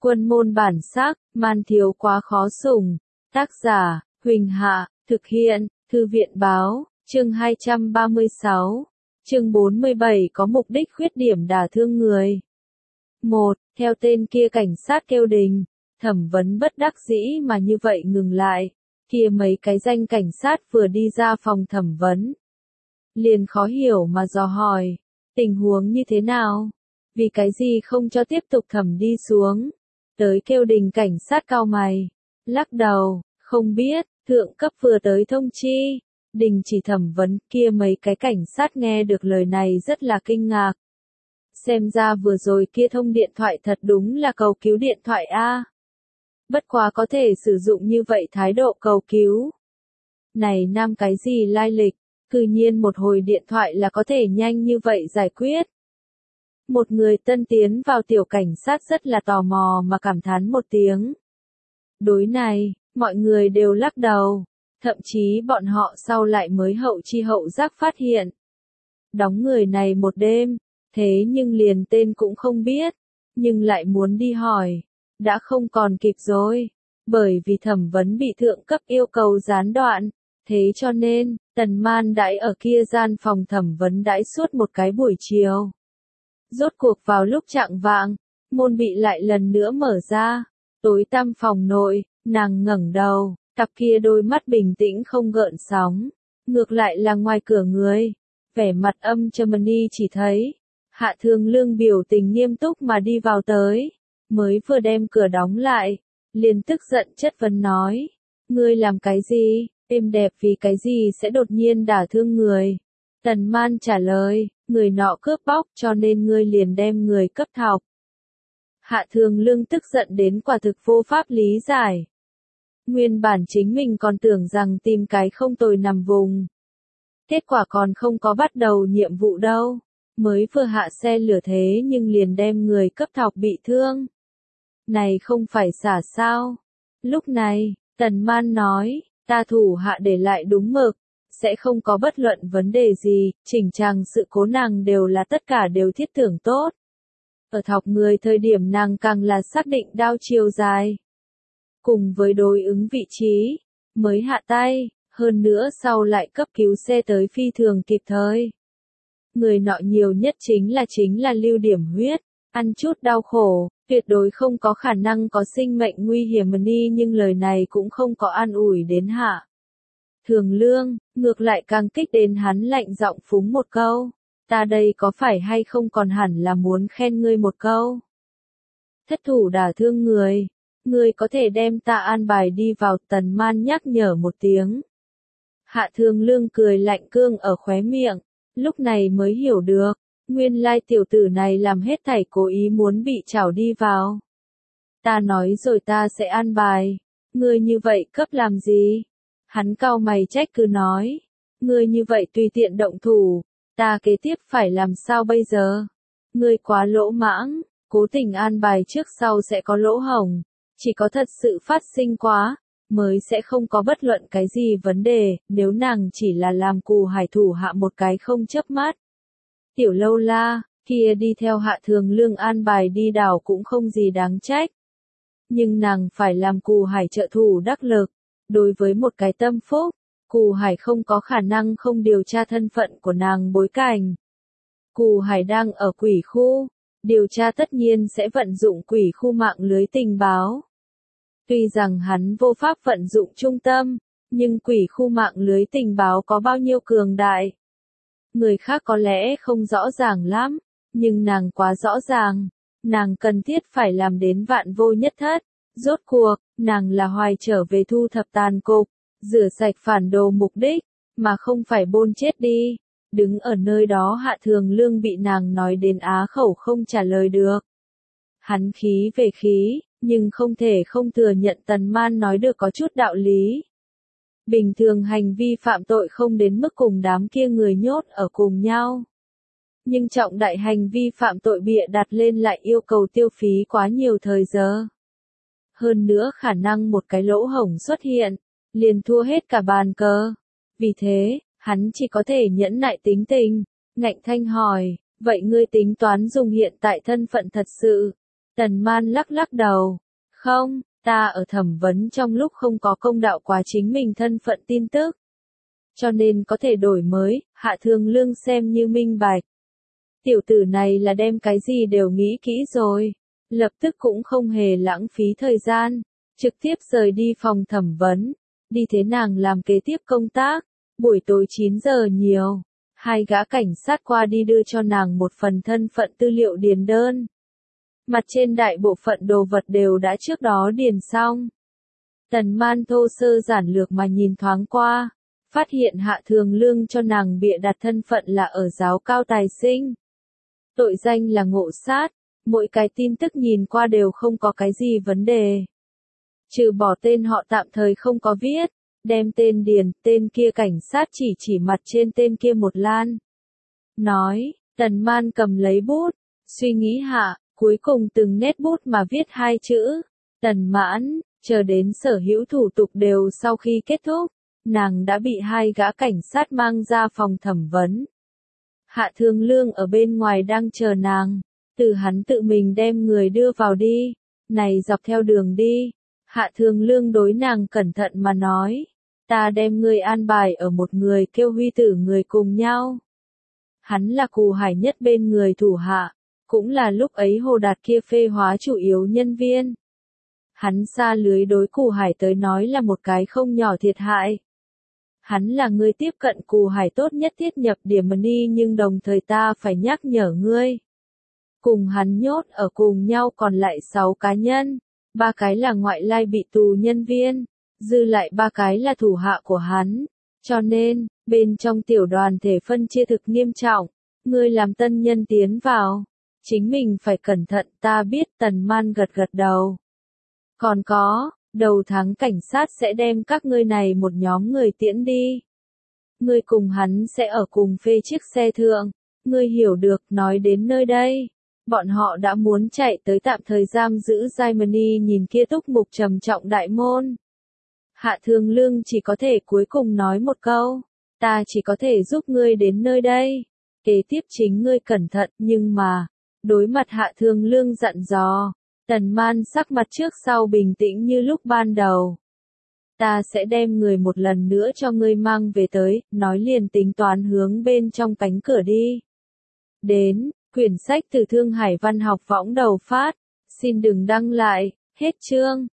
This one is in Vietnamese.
Quân môn bản sắc, man thiếu quá khó sủng. Tác giả, Huỳnh Hạ, thực hiện, Thư viện báo, chương 236. Chương 47 có mục đích khuyết điểm đả thương người. 1. Theo tên kia cảnh sát kêu đình, thẩm vấn bất đắc dĩ mà như vậy ngừng lại. Kia mấy cái danh cảnh sát vừa đi ra phòng thẩm vấn. Liền khó hiểu mà dò hỏi, tình huống như thế nào? Vì cái gì không cho tiếp tục thẩm đi xuống? Tới kêu đình cảnh sát cau mày, lắc đầu, không biết, thượng cấp vừa tới thông chi. Đình chỉ thẩm vấn, kia mấy cái cảnh sát nghe được lời này rất là kinh ngạc. Xem ra vừa rồi kia thông điện thoại thật đúng là cầu cứu điện thoại a. Bất quá có thể sử dụng như vậy thái độ cầu cứu. Này nam cái gì lai lịch, cư nhiên một hồi điện thoại là có thể nhanh như vậy giải quyết. Một người tân tiến vào tiểu cảnh sát rất là tò mò mà cảm thán một tiếng. Đối này, mọi người đều lắc đầu, thậm chí bọn họ sau lại mới hậu chi hậu giác phát hiện. Đóng người này một đêm, thế nhưng liền tên cũng không biết, nhưng lại muốn đi hỏi, đã không còn kịp rồi, bởi vì thẩm vấn bị thượng cấp yêu cầu gián đoạn, thế cho nên, Tần Man đãi ở kia gian phòng thẩm vấn đãi suốt một cái buổi chiều. Rốt cuộc vào lúc chạng vạng, môn bị lại lần nữa mở ra, tối tăm phòng nội, nàng ngẩng đầu, cặp kia đôi mắt bình tĩnh không gợn sóng, ngược lại là ngoài cửa người, vẻ mặt âm trầm chỉ thấy, Hạ Thường Lương biểu tình nghiêm túc mà đi vào tới, mới vừa đem cửa đóng lại, liền tức giận chất vấn nói, ngươi làm cái gì, êm đẹp vì cái gì sẽ đột nhiên đả thương người. Tần Man trả lời, người nọ cướp bóc cho nên ngươi liền đem người cấp thọc. Hạ Thường Lương tức giận đến quả thực vô pháp lý giải. Nguyên bản chính mình còn tưởng rằng tìm cái không tồi nằm vùng. Kết quả còn không có bắt đầu nhiệm vụ đâu. Mới vừa hạ xe lửa thế nhưng liền đem người cấp thọc bị thương. Này không phải xả sao. Lúc này, Tần Man nói, ta thủ hạ để lại đúng mực. Sẽ không có bất luận vấn đề gì, chỉnh trang sự cố nàng đều là tất cả đều thiết tưởng tốt. Ở thọc người thời điểm nàng càng là xác định đao chiều dài. Cùng với đối ứng vị trí, mới hạ tay, hơn nữa sau lại cấp cứu xe tới phi thường kịp thời. Người nọ nhiều nhất chính là lưu điểm huyết, ăn chút đau khổ, tuyệt đối không có khả năng có sinh mệnh nguy hiểm nhưng lời này cũng không có an ủi đến Hạ Thường Lương, ngược lại càng kích đến hắn lạnh giọng phúng một câu, ta đây có phải hay không còn hẳn là muốn khen ngươi một câu. Thất thủ đả thương người, ngươi có thể đem ta an bài đi vào. Tần Man nhắc nhở một tiếng. Hạ Thường Lương cười lạnh cương ở khóe miệng, lúc này mới hiểu được, nguyên lai tiểu tử này làm hết thảy cố ý muốn bị trảo đi vào. Ta nói rồi ta sẽ an bài, ngươi như vậy cấp làm gì? Hắn cau mày trách cứ nói, ngươi như vậy tùy tiện động thủ, ta kế tiếp phải làm sao bây giờ? Ngươi quá lỗ mãng, cố tình an bài trước sau sẽ có lỗ hổng, chỉ có thật sự phát sinh quá, mới sẽ không có bất luận cái gì vấn đề, nếu nàng chỉ là làm Cù Hải thủ hạ một cái không chớp mắt. Tiểu Lâu La, kia đi theo Hạ Thường Lương an bài đi đảo cũng không gì đáng trách. Nhưng nàng phải làm Cù Hải trợ thủ đắc lực. Đối với một cái tâm phúc, Cù Hải không có khả năng không điều tra thân phận của nàng bối cảnh. Cù Hải đang ở quỷ khu, điều tra tất nhiên sẽ vận dụng quỷ khu mạng lưới tình báo. Tuy rằng hắn vô pháp vận dụng trung tâm, nhưng quỷ khu mạng lưới tình báo có bao nhiêu cường đại. Người khác có lẽ không rõ ràng lắm, nhưng nàng quá rõ ràng, nàng cần thiết phải làm đến vạn vô nhất thất. Rốt cuộc, nàng là hoài trở về thu thập tàn cục, rửa sạch phản đồ mục đích, mà không phải bôn chết đi. Đứng ở nơi đó Hạ Thường Lương bị nàng nói đến á khẩu không trả lời được. Hắn khí về khí, nhưng không thể không thừa nhận Tần Man nói được có chút đạo lý. Bình thường hành vi phạm tội không đến mức cùng đám kia người nhốt ở cùng nhau. Nhưng trọng đại hành vi phạm tội bịa đặt lên lại yêu cầu tiêu phí quá nhiều thời giờ. Hơn nữa khả năng một cái lỗ hổng xuất hiện, liền thua hết cả bàn cờ. Vì thế, hắn chỉ có thể nhẫn nại tính tình, ngạnh thanh hỏi, vậy ngươi tính toán dùng hiện tại thân phận thật sự. Tần Man lắc lắc đầu. Không, ta ở thẩm vấn trong lúc không có công đạo quá chính mình thân phận tin tức. Cho nên có thể đổi mới, Hạ Thường Lương xem như minh bạch. Tiểu tử này là đem cái gì đều nghĩ kỹ rồi. Lập tức cũng không hề lãng phí thời gian. Trực tiếp rời đi phòng thẩm vấn. Đi thế nàng làm kế tiếp công tác. Buổi tối 9 giờ nhiều. Hai gã cảnh sát qua đi đưa cho nàng một phần thân phận tư liệu điền đơn. Mặt trên đại bộ phận đồ vật đều đã trước đó điền xong. Tần Man thô sơ giản lược mà nhìn thoáng qua. Phát hiện Hạ Thường Lương cho nàng bịa đặt thân phận là ở giáo cao tài sinh. Tội danh là ngộ sát. Mỗi cái tin tức nhìn qua đều không có cái gì vấn đề. Trừ bỏ tên họ tạm thời không có viết. Đem tên điền, tên kia cảnh sát chỉ mặt trên tên kia một lan. Nói, Tần Man cầm lấy bút, suy nghĩ hạ, cuối cùng từng nét bút mà viết hai chữ. Tần Mãn, chờ đến sở hữu thủ tục đều sau khi kết thúc, nàng đã bị hai gã cảnh sát mang ra phòng thẩm vấn. Hạ Thường Lương ở bên ngoài đang chờ nàng, từ hắn tự mình đem người đưa vào đi, này dọc theo đường đi. Hạ Thường Lương đối nàng cẩn thận mà nói, ta đem ngươi an bài ở một người kêu Huy Tử người cùng nhau. Hắn là Cù Hải nhất bên người thủ hạ, cũng là lúc ấy Hồ Đạt kia phê hóa chủ yếu nhân viên. Hắn xa lưới đối Cù Hải tới nói là một cái không nhỏ thiệt hại. Hắn là người tiếp cận Cù Hải tốt nhất thiết nhập điểm money nhưng đồng thời ta phải nhắc nhở ngươi. Cùng hắn nhốt ở cùng nhau còn lại 6 cá nhân, 3 cái là ngoại lai bị tù nhân viên, dư lại 3 cái là thủ hạ của hắn. Cho nên, bên trong tiểu đoàn thể phân chia thực nghiêm trọng, ngươi làm tân nhân tiến vào, chính mình phải cẩn thận. Ta biết. Tần Man gật gật đầu. Còn có, đầu tháng cảnh sát sẽ đem các ngươi này một nhóm người tiễn đi. Ngươi cùng hắn sẽ ở cùng phê chiếc xe thượng, ngươi hiểu được. Nói đến nơi đây, bọn họ đã muốn chạy tới tạm thời giam giữ Germany nhìn kia túc mục trầm trọng đại môn. Hạ Thường Lương chỉ có thể cuối cùng nói một câu, ta chỉ có thể giúp ngươi đến nơi đây. Kế tiếp chính ngươi cẩn thận. Nhưng mà, đối mặt Hạ Thường Lương dặn dò, Tần Man sắc mặt trước sau bình tĩnh như lúc ban đầu. Ta sẽ đem người một lần nữa cho ngươi mang về tới, nói liền tính toán hướng bên trong cánh cửa đi. Đến, quyển sách từ Thương Hải Văn học võng đầu phát, xin đừng đăng lại, hết chương.